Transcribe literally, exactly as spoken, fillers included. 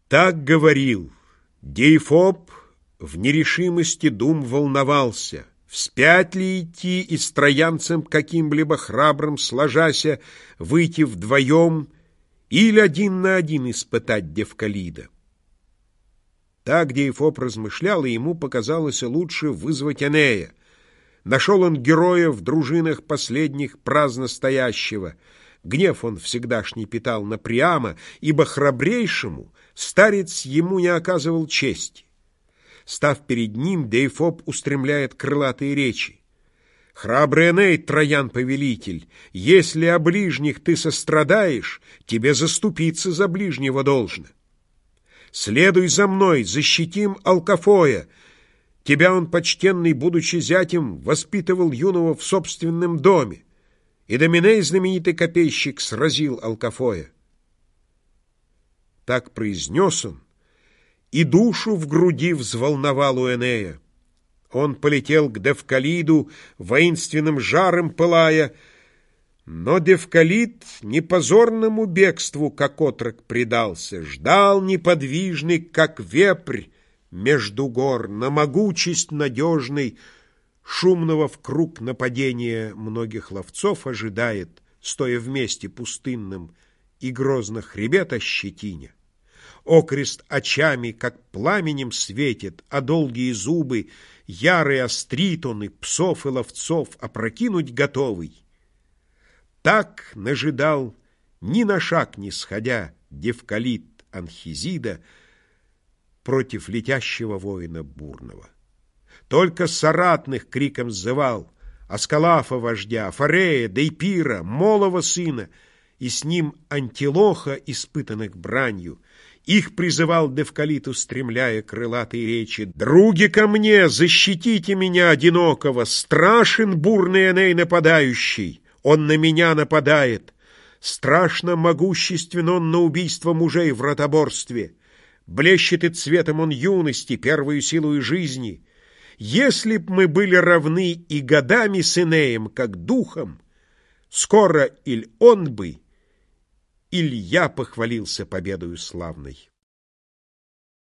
Так говорил. Деифоб в нерешимости дум волновался, вспять ли идти и с троянцем каким-либо храбрым сложася выйти вдвоем или один на один испытать Девкалида. Так Деифоб размышлял, и ему показалось лучше вызвать Энея. Нашел он героя в дружинах последних праздно стоящего. Гнев он всегдашний питал на Приама, ибо храбрейшему старец ему не оказывал чести. Став перед ним, Деифоб устремляет крылатые речи. «Храбрый Эней, Троян-повелитель, если о ближних ты сострадаешь, тебе заступиться за ближнего должно. Следуй за мной, защитим Алкафоя. Тебя он, почтенный, будучи зятем, воспитывал юного в собственном доме. И Доминей, знаменитый копейщик, сразил Алкафоя». Так произнес он, и душу в груди взволновал у Энея. Он полетел к Девкалиду, воинственным жаром пылая, но Девкалид не позорному бегству, как отрок, предался, ждал неподвижный, как вепрь, между гор, на могучесть надежной, шумного вкруг нападения многих ловцов ожидает, стоя вместе пустынным, и грозно хребет ощетиня. Окрест очами, как пламенем светит, а долгие зубы, ярый острит он и псов и ловцов опрокинуть готовый. Так нажидал, ни на шаг не сходя, Девкалид Анхизида против летящего воина бурного. Только соратных криком сзывал Аскалафа вождя, Фарея, Дейпира, Молова сына, и с ним Антилоха, испытанных бранью. Их призывал Девкалид, устремляя крылатые речи: «Други ко мне, защитите меня одинокого! Страшен бурный Эней нападающий! Он на меня нападает! Страшно могуществен он на убийство мужей в ротоборстве! Блещет и цветом он юности, первую силою жизни! Если б мы были равны и годами с Энеем, как духом, скоро иль он бы, иль я похвалился победою славной».